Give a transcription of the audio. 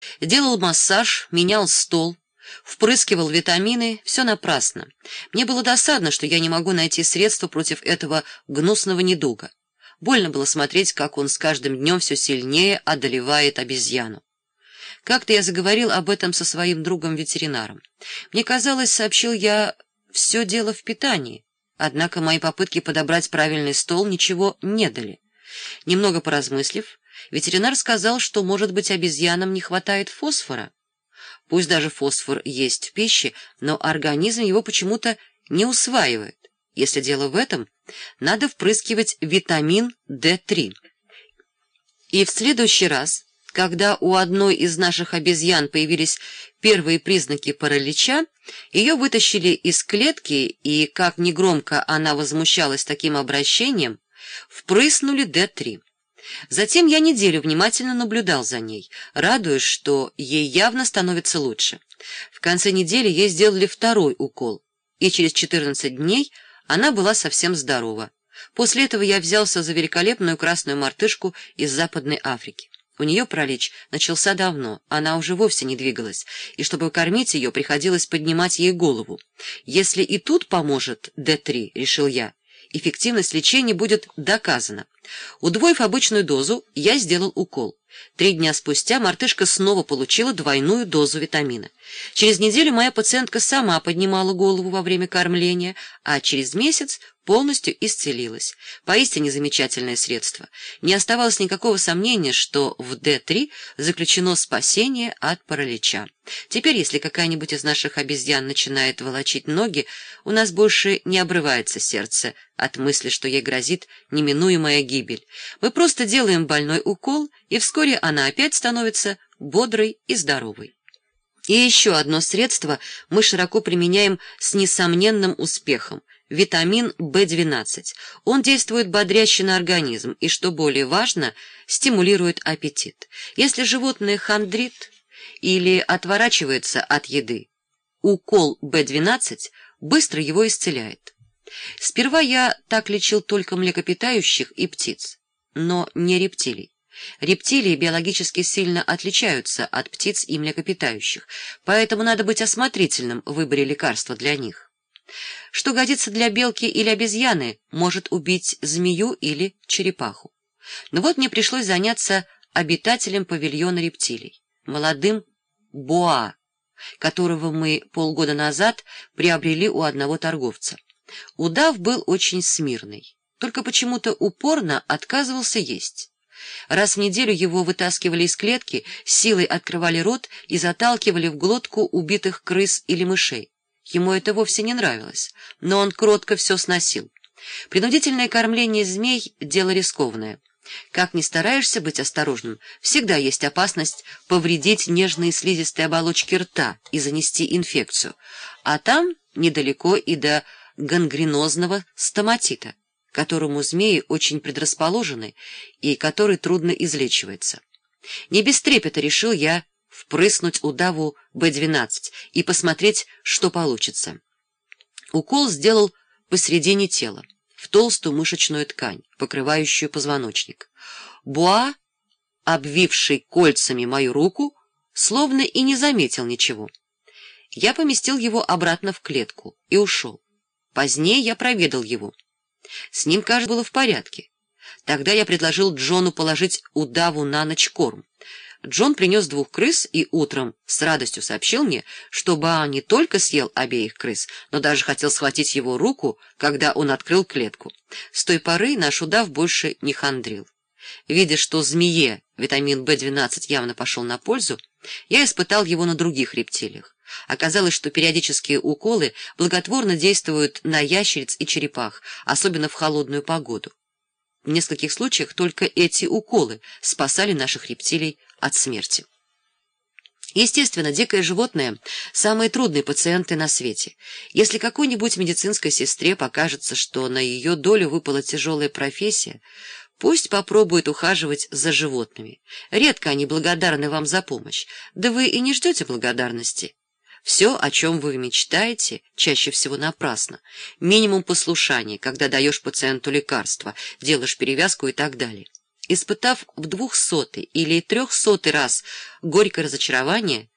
Делал массаж, менял стол, впрыскивал витамины — все напрасно. Мне было досадно, что я не могу найти средства против этого гнусного недуга. Больно было смотреть, как он с каждым днем все сильнее одолевает обезьяну. Как-то я заговорил об этом со своим другом-ветеринаром. Мне казалось, сообщил я, все дело в питании. Однако мои попытки подобрать правильный стол ничего не дали. Немного поразмыслив, ветеринар сказал, что, может быть, обезьянам не хватает фосфора. Пусть даже фосфор есть в пище, но организм его почему-то не усваивает. Если дело в этом, надо впрыскивать витамин D3. И в следующий раз, когда у одной из наших обезьян появились первые признаки паралича, ее вытащили из клетки, и, как негромко она возмущалась таким обращением, впрыснули D3. Затем я неделю внимательно наблюдал за ней, радуясь, что ей явно становится лучше. В конце недели ей сделали второй укол, и через 14 дней она была совсем здорова. После этого я взялся за великолепную красную мартышку из Западной Африки. У нее паралич начался давно, она уже вовсе не двигалась, и чтобы кормить ее, приходилось поднимать ей голову. Если и тут поможет D3, решил я, эффективность лечения будет доказана. Удвоив обычную дозу, я сделал укол. 3 дня спустя мартышка снова получила двойную дозу витамина. Через неделю моя пациентка сама поднимала голову во время кормления, а через месяц полностью исцелилась. Поистине замечательное средство. Не оставалось никакого сомнения, что в D3 заключено спасение от паралича. Теперь, если какая-нибудь из наших обезьян начинает волочить ноги, у нас больше не обрывается сердце от мысли, что ей грозит неминуемая гибель. Мы просто делаем больной укол, и вскоре она опять становится бодрой и здоровой. И еще одно средство мы широко применяем с несомненным успехом – витамин В12. Он действует бодряще на организм и, что более важно, стимулирует аппетит. Если животное хандрит или отворачивается от еды, укол В12 быстро его исцеляет. Сперва я так лечил только млекопитающих и птиц, но не рептилий. Рептилии биологически сильно отличаются от птиц и млекопитающих, поэтому надо быть осмотрительным в выборе лекарства для них. Что годится для белки или обезьяны, может убить змею или черепаху. Но вот мне пришлось заняться обитателем павильона рептилий, молодым боа, которого мы полгода назад приобрели у одного торговца. Удав был очень смирный, только почему-то упорно отказывался есть. Раз в неделю его вытаскивали из клетки, силой открывали рот и заталкивали в глотку убитых крыс или мышей. Ему это вовсе не нравилось, но он кротко все сносил. Принудительное кормление змей — дело рискованное. Как ни стараешься быть осторожным, всегда есть опасность повредить нежные слизистые оболочки рта и занести инфекцию, а там недалеко и до гангренозного стоматита, к которому змеи очень предрасположены и который трудно излечивается. Не без трепета решил я впрыснуть удаву В12 и посмотреть, что получится. Укол сделал посредине тела, в толстую мышечную ткань, покрывающую позвоночник. Боа, обвивший кольцами мою руку, словно и не заметил ничего. Я поместил его обратно в клетку и ушел. Позднее я проведал его. С ним, кажется, было в порядке. Тогда я предложил Джону положить удаву на ночь корм. Джон принес 2 крыс и утром с радостью сообщил мне, что Боа не только съел обеих крыс, но даже хотел схватить его руку, когда он открыл клетку. С той поры наш удав больше не хандрил. Видя, что змее витамин В12 явно пошел на пользу, я испытал его на других рептилиях. Оказалось, что периодические уколы благотворно действуют на ящериц и черепах, особенно в холодную погоду. В нескольких случаях только эти уколы спасали наших рептилий от смерти. Естественно, дикое животное – самые трудные пациенты на свете. Если какой-нибудь медицинской сестре покажется, что на ее долю выпала тяжелая профессия, пусть попробует ухаживать за животными. Редко они благодарны вам за помощь, да вы и не ждете благодарности. Все, о чем вы мечтаете, чаще всего напрасно. Минимум послушания, когда даешь пациенту лекарства, делаешь перевязку и так далее. Испытав в 200-й или 300-й раз горькое разочарование,